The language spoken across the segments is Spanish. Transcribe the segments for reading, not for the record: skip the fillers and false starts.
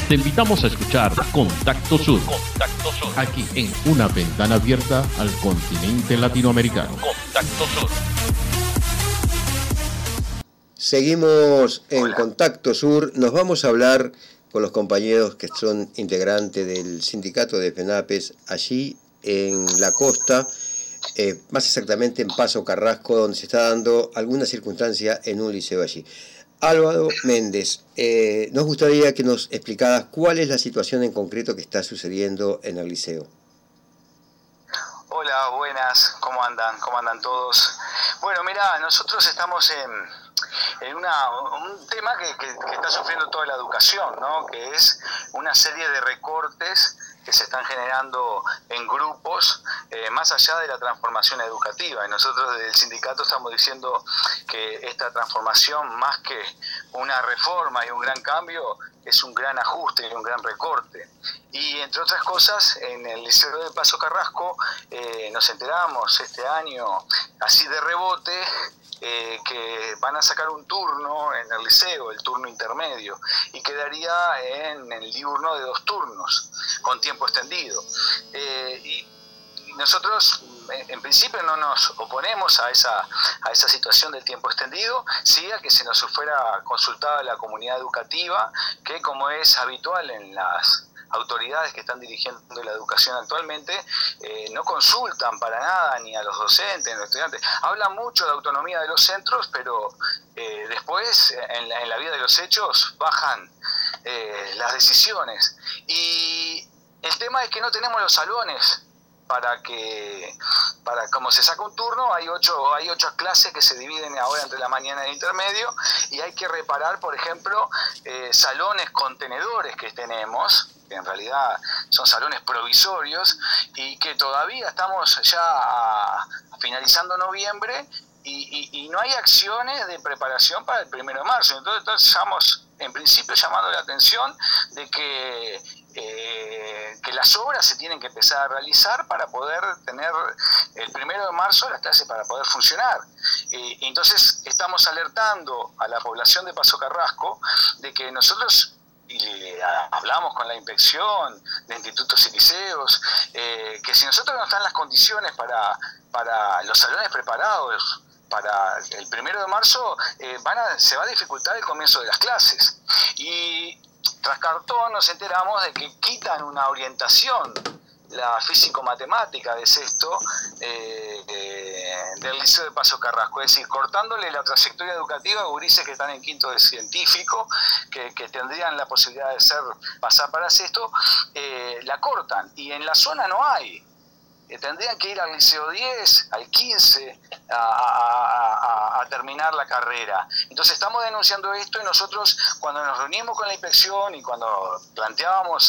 Te invitamos a escuchar Contacto Sur. Contacto Sur. Aquí en una ventana abierta al continente latinoamericano. Contacto Sur. Seguimos en Hola. Contacto Sur. Nos vamos a hablar con los compañeros que son integrantes del sindicato de FENAPES allí en la costa, más exactamente en Paso Carrasco, donde se está dando alguna circunstancia en un liceo allí. Álvaro Méndez, nos gustaría que nos explicaras cuál es la situación en concreto que está sucediendo en el liceo. Hola, buenas, ¿cómo andan? ¿Cómo andan todos? Bueno, mirá, nosotros estamos en un tema que está sufriendo toda la educación, ¿no? Que es una serie de recortes que se están generando en grupos, más allá de la transformación educativa. Y nosotros desde el sindicato estamos diciendo que esta transformación, más que una reforma y un gran cambio, es un gran ajuste y un gran recorte. Y entre otras cosas, en el Liceo de Paso Carrasco nos enteramos este año, así de rebote, que van a sacar un turno en el liceo, el turno intermedio, y quedaría en el diurno de 2 turnos, con tiempo extendido. Y nosotros en principio no nos oponemos a esa situación del tiempo extendido, sí a que se nos fuera consultada la comunidad educativa, que como es habitual en las autoridades que están dirigiendo la educación actualmente, no consultan para nada ni a los docentes ni a los estudiantes. Hablan mucho de autonomía de los centros, pero después en la vida de los hechos bajan las decisiones. Y el tema es que no tenemos los salones para como se saca un turno, hay ocho clases que se dividen ahora entre la mañana y el intermedio, y hay que reparar, por ejemplo, salones contenedores que tenemos, que en realidad son salones provisorios, y que todavía estamos ya finalizando noviembre, y no hay acciones de preparación para el 1 de marzo. Entonces estamos en principio llamando la atención de que las obras se tienen que empezar a realizar para poder tener el 1 de marzo las clases para poder funcionar. Entonces estamos alertando a la población de Paso Carrasco de que nosotros, y hablamos con la inspección de institutos y liceos, que si nosotros no están las condiciones para los salones preparados para el 1 de marzo, se va a dificultar el comienzo de las clases. Y tras cartón nos enteramos de que quitan una orientación, la físico-matemática de sexto, del Liceo de Paso Carrasco, es decir, cortándole la trayectoria educativa a gurises que están en quinto de científico, que tendrían la posibilidad de pasar para sexto, la cortan, y en la zona no hay. Tendrían que ir al Liceo 10, al 15, a terminar la carrera. Entonces estamos denunciando esto, y nosotros cuando nos reunimos con la inspección y cuando planteábamos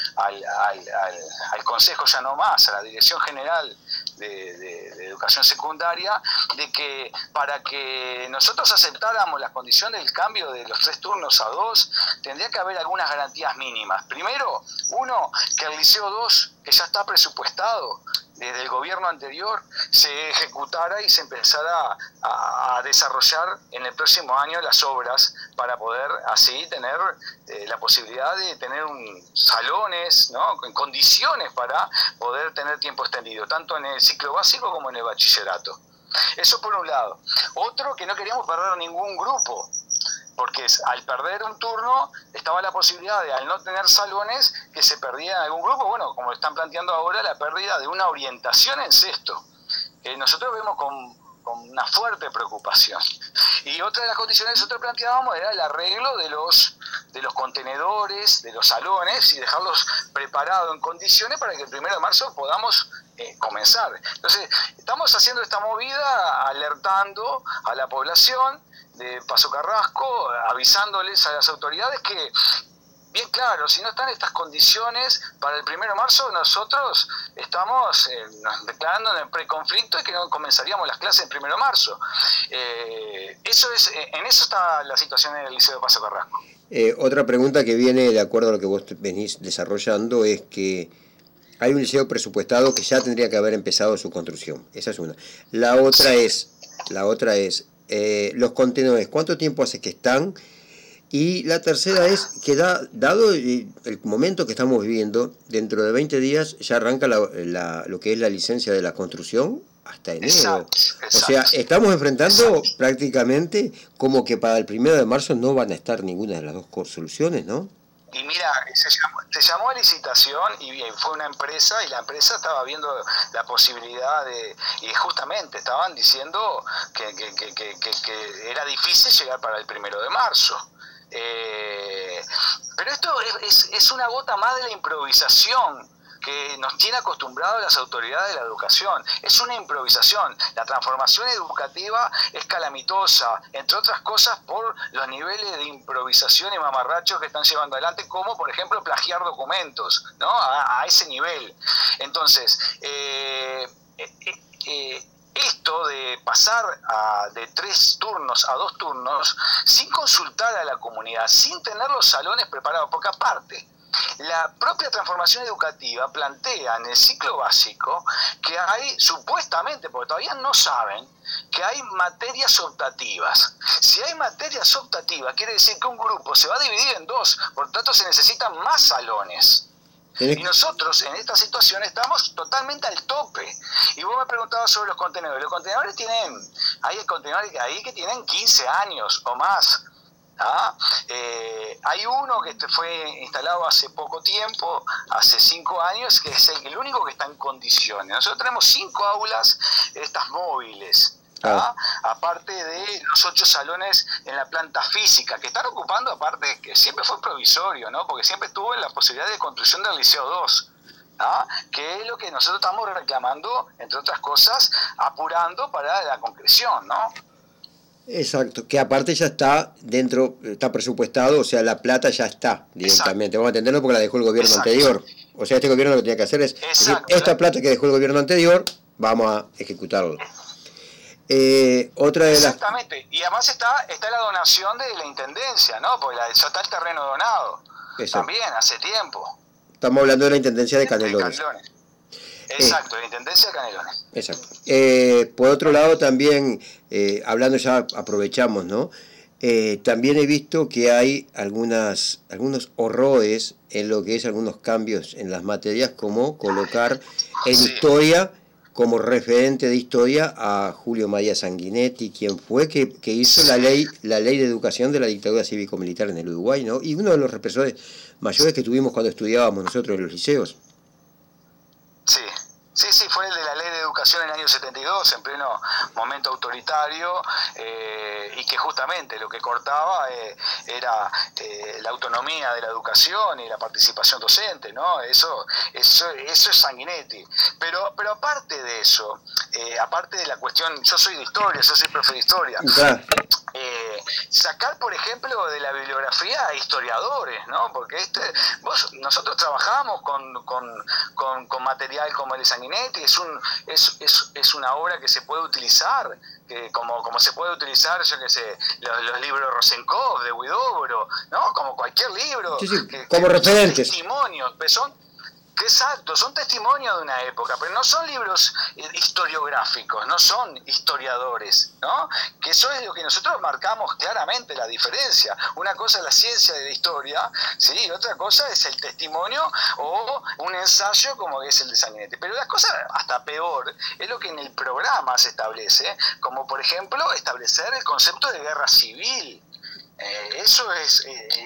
al Consejo, ya no más, a la Dirección General de Educación Secundaria, de que para que nosotros aceptáramos las condiciones del cambio de los 3 turnos a 2, tendría que haber algunas garantías mínimas. Primero, que el Liceo 2, que ya está presupuestado desde el gobierno anterior, se ejecutara y se empezara a desarrollar en el próximo año las obras para poder así tener la posibilidad de tener salones, ¿no?, en condiciones para poder tener tiempo extendido, tanto en el ciclo básico como en el bachillerato. Eso por un lado. Otro, que no queríamos perder ningún grupo, porque al perder un turno estaba la posibilidad de, al no tener salones, que se perdiera algún grupo, bueno, como están planteando ahora, la pérdida de una orientación en sexto, que nosotros vemos con una fuerte preocupación. Y otra de las condiciones que nosotros planteábamos era el arreglo de los contenedores, de los salones, y dejarlos preparados en condiciones para que el 1 de marzo podamos comenzar. Entonces, estamos haciendo esta movida alertando a la población de Paso Carrasco, avisándoles a las autoridades que, bien claro, si no están estas condiciones para el 1 de marzo, nosotros estamos declarando en el preconflicto y que no comenzaríamos las clases el 1 de marzo. En eso está la situación en el Liceo de Paso Carrasco. Otra pregunta que viene de acuerdo a lo que vos venís desarrollando es que hay un liceo presupuestado que ya tendría que haber empezado su construcción. Esa es una. La otra es los contenedores, ¿cuánto tiempo hace que están? Y la tercera es que dado el momento que estamos viviendo, dentro de 20 días ya arranca lo que es la licencia de la construcción hasta enero. Exacto. O sea, estamos enfrentando prácticamente como que para el 1 de marzo no van a estar ninguna de las dos soluciones, ¿no? Y mira, se llamó a licitación y fue una empresa, y la empresa estaba viendo la posibilidad y justamente estaban diciendo que era difícil llegar para el 1 de marzo. Pero esto es una gota más de la improvisación que nos tiene acostumbrados las autoridades de la educación. Es una improvisación. La transformación educativa es calamitosa, entre otras cosas por los niveles de improvisación y mamarrachos que están llevando adelante, como por ejemplo plagiar documentos, ¿no? A ese nivel. Entonces, esto de pasar de 3 turnos a 2 turnos sin consultar a la comunidad, sin tener los salones preparados, porque aparte la propia transformación educativa plantea en el ciclo básico que hay, supuestamente, porque todavía no saben, que hay materias optativas. Si hay materias optativas, quiere decir que un grupo se va a dividir en 2, por tanto se necesitan más salones. Y nosotros en esta situación estamos totalmente al tope. Y vos me preguntabas sobre los contenedores. Los contenedores hay contenedores ahí que tienen 15 años o más. Hay uno que fue instalado hace poco tiempo, hace 5 años, que es el único que está en condiciones. Nosotros tenemos 5 aulas, estas móviles. Aparte de los 8 salones en la planta física, que están ocupando, aparte que siempre fue provisorio, ¿no? Porque siempre estuvo en la posibilidad de construcción del Liceo 2, que es lo que nosotros estamos reclamando, entre otras cosas, apurando para la concreción, ¿no? Exacto, que aparte ya está dentro, está presupuestado, o sea, la plata ya está directamente. Exacto. Vamos a entenderlo porque la dejó el gobierno anterior. O sea, este gobierno lo que tenía que hacer es decir, esta plata que dejó el gobierno anterior, vamos a ejecutarlo. Otra de Exactamente, y además está la donación de la intendencia, ¿no? Porque ya está el terreno donado. Exacto. También, hace tiempo. Estamos hablando de la intendencia de Canelones. Exacto, la intendencia de Canelones. Exacto. Por otro lado, también, hablando ya, aprovechamos, ¿no? También he visto que hay algunos horrores en lo que es algunos cambios en las materias, como colocar en historia como referente de historia a Julio María Sanguinetti, quien fue que hizo la ley de educación de la dictadura cívico-militar en el Uruguay, ¿no? Y uno de los represores mayores que tuvimos cuando estudiábamos nosotros en los liceos. Sí, fue el de la ley de educación en el año 72, en pleno momento autoritario, y que justamente lo que cortaba era la autonomía de la educación y la participación docente, ¿no? Eso es Sanguinetti. Pero aparte de eso, aparte de la cuestión, yo soy de historia, yo soy profe de historia. Sacar, por ejemplo, de la bibliografía a historiadores, ¿no? Porque nosotros trabajamos con material como el de Sanguinetti. Es una obra que se puede utilizar, como se puede utilizar, yo qué sé, los libros de Rosenkopf, de Huidobro, ¿no? Como cualquier libro. Sí, como referentes. Testimonios, exacto, son testimonios de una época, pero no son libros historiográficos, no son historiadores, ¿no? Que eso es lo que nosotros marcamos claramente la diferencia. Una cosa es la ciencia de la historia, ¿sí? Y otra cosa es el testimonio o un ensayo como es el de Sanguinetti. Pero la cosa hasta peor es lo que en el programa se establece, como por ejemplo establecer el concepto de guerra civil. Eso es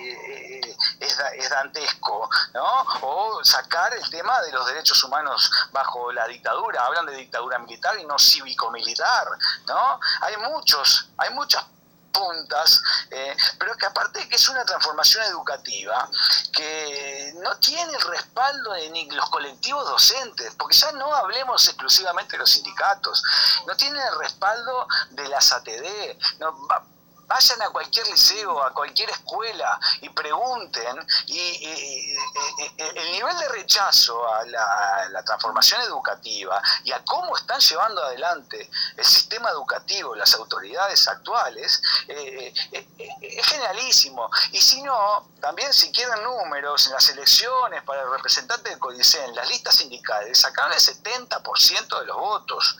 dantesco, ¿no? O sacar el tema de los derechos humanos bajo la dictadura. Hablan de dictadura militar y no cívico-militar, ¿no? Hay muchas puntas, pero que aparte de que es una transformación educativa que no tiene el respaldo de ni los colectivos docentes, porque ya no hablemos exclusivamente de los sindicatos, no tienen el respaldo de las ATD, vayan a cualquier liceo, a cualquier escuela y pregunten, y el nivel de rechazo a la transformación educativa y a cómo están llevando adelante el sistema educativo, las autoridades actuales, es generalísimo. Y si no, también si quieren números en las elecciones para el representante del CODICEN, las listas sindicales sacaron el 70% de los votos.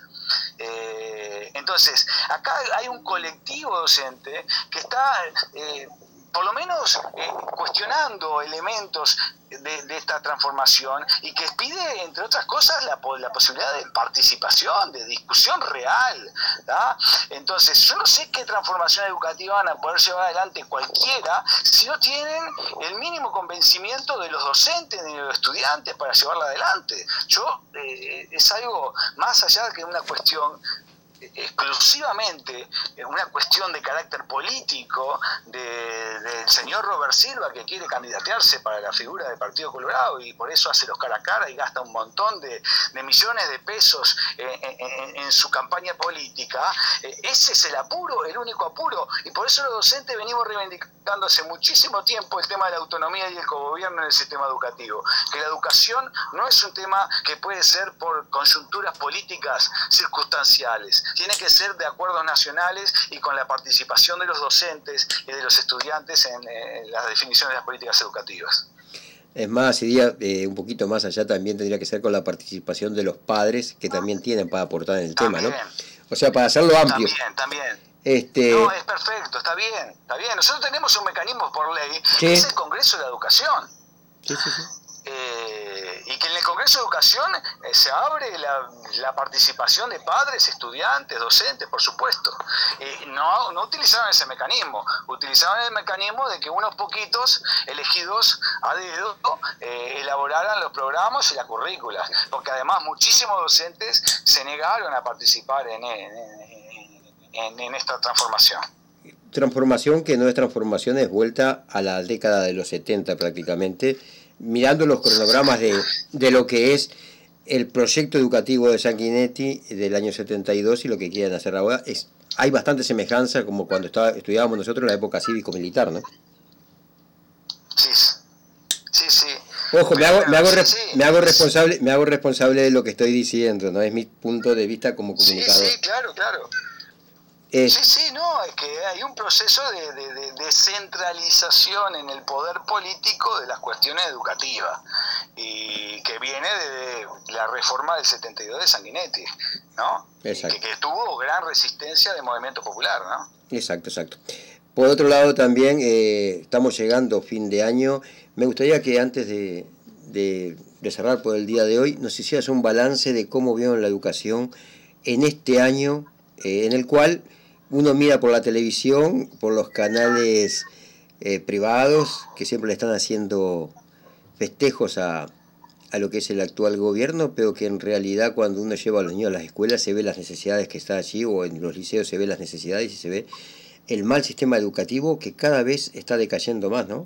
Entonces, acá hay un colectivo docente que está por lo menos cuestionando elementos de esta transformación, y que pide, entre otras cosas, la posibilidad de participación, de discusión real, ¿tá? Entonces, yo no sé qué transformación educativa van a poder llevar adelante cualquiera si no tienen el mínimo convencimiento de los docentes ni de los estudiantes para llevarla adelante. Es algo más allá que una cuestión exclusivamente una cuestión de carácter político del señor Robert Silva, que quiere candidatearse para la figura del Partido Colorado, y por eso hace los cara a cara y gasta un montón de millones de pesos en su campaña política. Ese es el apuro, el único apuro, y por eso los docentes venimos reivindicando hace muchísimo tiempo el tema de la autonomía y el cogobierno en el sistema educativo, que la educación no es un tema que puede ser por coyunturas políticas circunstanciales, tiene que ser de acuerdos nacionales y con la participación de los docentes y de los estudiantes en las definiciones de las políticas educativas. Es más, iría un poquito más allá, también tendría que ser con la participación de los padres, que también tienen para aportar en el tema, ¿no? O sea, para hacerlo amplio. También. No, es perfecto, está bien. Nosotros tenemos un mecanismo por ley, sí, que es el Congreso de la Educación. Sí. Y que en el Congreso de Educación se abre la participación de padres, estudiantes, docentes, por supuesto. No utilizaron ese mecanismo, utilizaron el mecanismo de que unos poquitos elegidos a dedo elaboraran los programas y las currículas, porque además muchísimos docentes se negaron a participar en esta transformación. Transformación que no es transformación, es vuelta a la década de los 70 prácticamente, mirando los cronogramas de lo que es el proyecto educativo de Sanguinetti del año 72 y lo que quieren hacer ahora. Hay bastante semejanza como cuando estudiábamos nosotros en la época cívico-militar, ¿no? Sí. Ojo, me hago responsable de lo que estoy diciendo, ¿no? Es mi punto de vista como comunicador. Sí, claro. Es que hay un proceso de descentralización en el poder político de las cuestiones educativas, y que viene de la reforma del 72 de Sanguinetti, ¿no? Exacto. Que tuvo gran resistencia del movimiento popular, ¿no? Exacto. Por otro lado también, estamos llegando fin de año. Me gustaría que antes de cerrar por el día de hoy, nos hicieras un balance de cómo vieron la educación en este año, en el cual uno mira por la televisión, por los canales privados, que siempre le están haciendo festejos a lo que es el actual gobierno, pero que en realidad cuando uno lleva a los niños a las escuelas se ve las necesidades que están allí, o en los liceos se ve las necesidades y se ve el mal sistema educativo que cada vez está decayendo más, ¿no?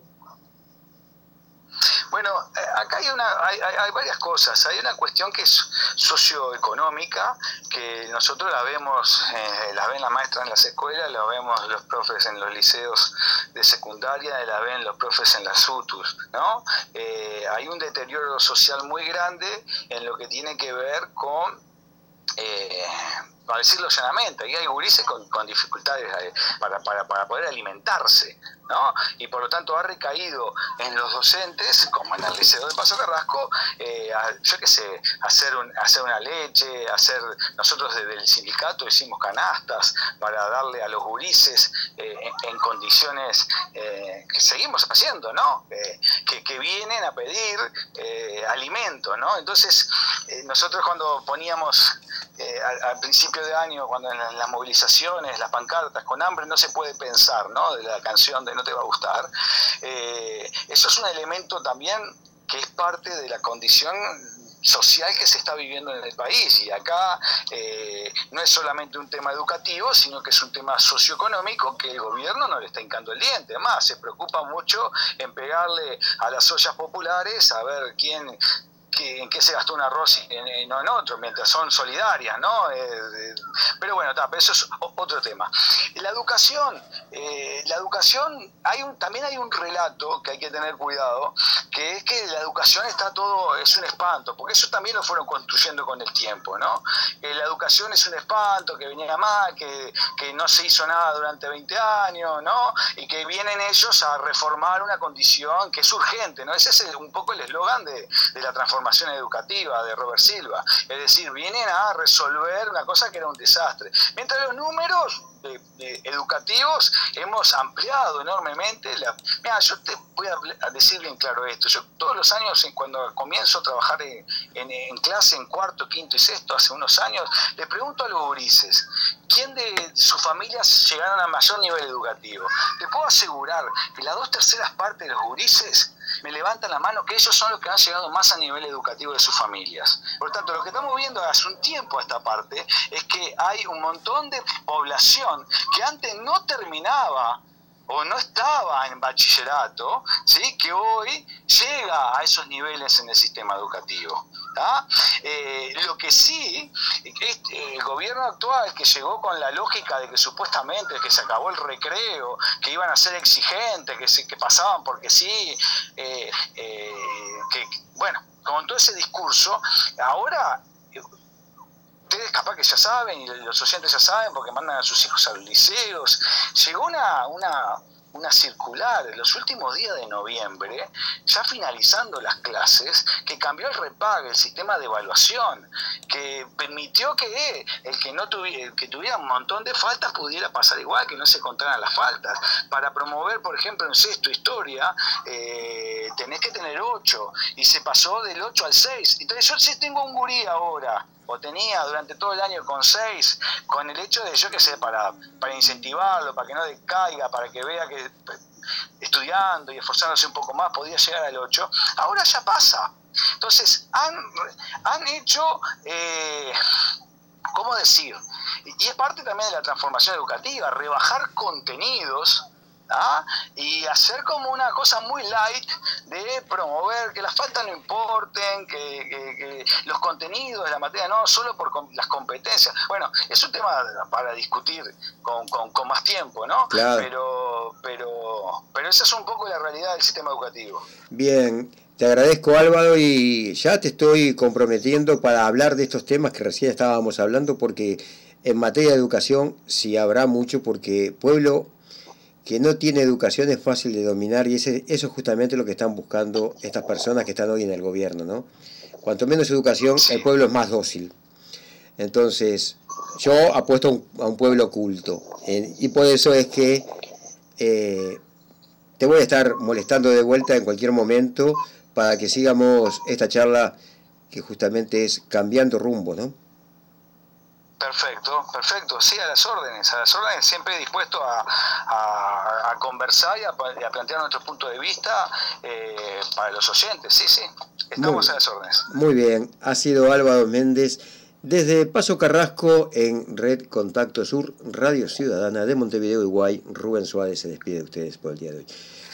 Bueno, acá hay varias cosas. Hay una cuestión que es socioeconómica, que nosotros la vemos, la ven las maestras en las escuelas, la vemos los profes en los liceos de secundaria, la ven los profes en las UTUS, ¿no? Hay un deterioro social muy grande en lo que tiene que ver con... para decirlo llanamente, y hay gurises con dificultades para poder alimentarse, ¿no? Y por lo tanto ha recaído en los docentes, como en el Liceo de Paso Carrasco, yo qué sé, hacer una leche, nosotros desde el sindicato hicimos canastas para darle a los gurises en condiciones que seguimos haciendo, ¿no? Que vienen a pedir alimento, ¿no? Entonces, nosotros cuando poníamos al principio de año, cuando en las movilizaciones, las pancartas con hambre, no se puede pensar, ¿no? De la canción de No te va a gustar. Eso es un elemento también que es parte de la condición social que se está viviendo en el país, y acá no es solamente un tema educativo, sino que es un tema socioeconómico que el gobierno no le está hincando el diente. Además, se preocupa mucho en pegarle a las ollas populares a ver en qué se gastó un arroz y no en otro, mientras son solidarias, ¿no? Pero bueno, pero eso es otro tema. La educación, también hay un relato que hay que tener cuidado, que es que la educación es un espanto, porque eso también lo fueron construyendo con el tiempo, ¿no? La educación es un espanto, que venía mal, que no se hizo nada durante 20 años, ¿no? Y que vienen ellos a reformar una condición que es urgente, ¿no? Ese es un poco el eslogan de la transformación transformación educativa de Robert Silva. Es decir, vienen a resolver una cosa que era un desastre. Mientras los números educativos hemos ampliado enormemente. Mira, yo te voy a decir bien claro esto. Yo todos los años, cuando comienzo a trabajar en clase, en cuarto, quinto y sexto, hace unos años, le pregunto a los gurises, ¿quién de sus familias llegaron a mayor nivel educativo? Te puedo asegurar que las 2/3 partes de los gurises me levantan la mano que ellos son los que han llegado más a nivel educativo de sus familias. Por lo tanto, lo que estamos viendo hace un tiempo a esta parte es que hay un montón de población que antes no terminaba o no estaba en bachillerato, ¿sí?, que hoy llega a esos niveles en el sistema educativo. Lo que sí, el gobierno actual, que llegó con la lógica de que supuestamente que se acabó el recreo, que iban a ser exigentes, que pasaban porque sí, bueno, con todo ese discurso, ahora ustedes capaz que ya saben, y los oyentes ya saben, porque mandan a sus hijos a los liceos, llegó una circular en los últimos días de noviembre, ya finalizando las clases, que cambió el repague, el sistema de evaluación, que permitió que el que tuviera un montón de faltas pudiera pasar igual, que no se contaran las faltas. Para promover, por ejemplo, en sexto historia, tenés que tener 8, y se pasó del 8 al 6. Entonces yo sí tengo un gurí ahora, o tenía durante todo el año con 6, con el hecho de, yo qué sé, para incentivarlo, para que no decaiga, para que vea que estudiando y esforzándose un poco más podía llegar al 8, ahora ya pasa. Entonces han hecho, ¿cómo decir? Y es parte también de la transformación educativa, rebajar contenidos, y hacer como una cosa muy light de promover que las faltas no importen, que los contenidos de la materia no, solo por las competencias. Bueno, es un tema para discutir con más tiempo, ¿no? Claro. Pero esa es un poco la realidad del sistema educativo. Bien, te agradezco, Álvaro, y ya te estoy comprometiendo para hablar de estos temas que recién estábamos hablando, porque en materia de educación sí habrá mucho, porque pueblo que no tiene educación es fácil de dominar, y eso es justamente lo que están buscando estas personas que están hoy en el gobierno, ¿no? Cuanto menos educación, el pueblo es más dócil. Entonces, yo apuesto a un pueblo culto, y por eso es que te voy a estar molestando de vuelta en cualquier momento para que sigamos esta charla que justamente es cambiando rumbo, ¿no? Perfecto, sí, a las órdenes, siempre dispuesto a conversar y a plantear nuestro punto de vista para los oyentes, sí, estamos a las órdenes. Muy bien, ha sido Álvaro Méndez desde Paso Carrasco en Red Contacto Sur, Radio Ciudadana de Montevideo, Uruguay. Rubén Suárez se despide de ustedes por el día de hoy.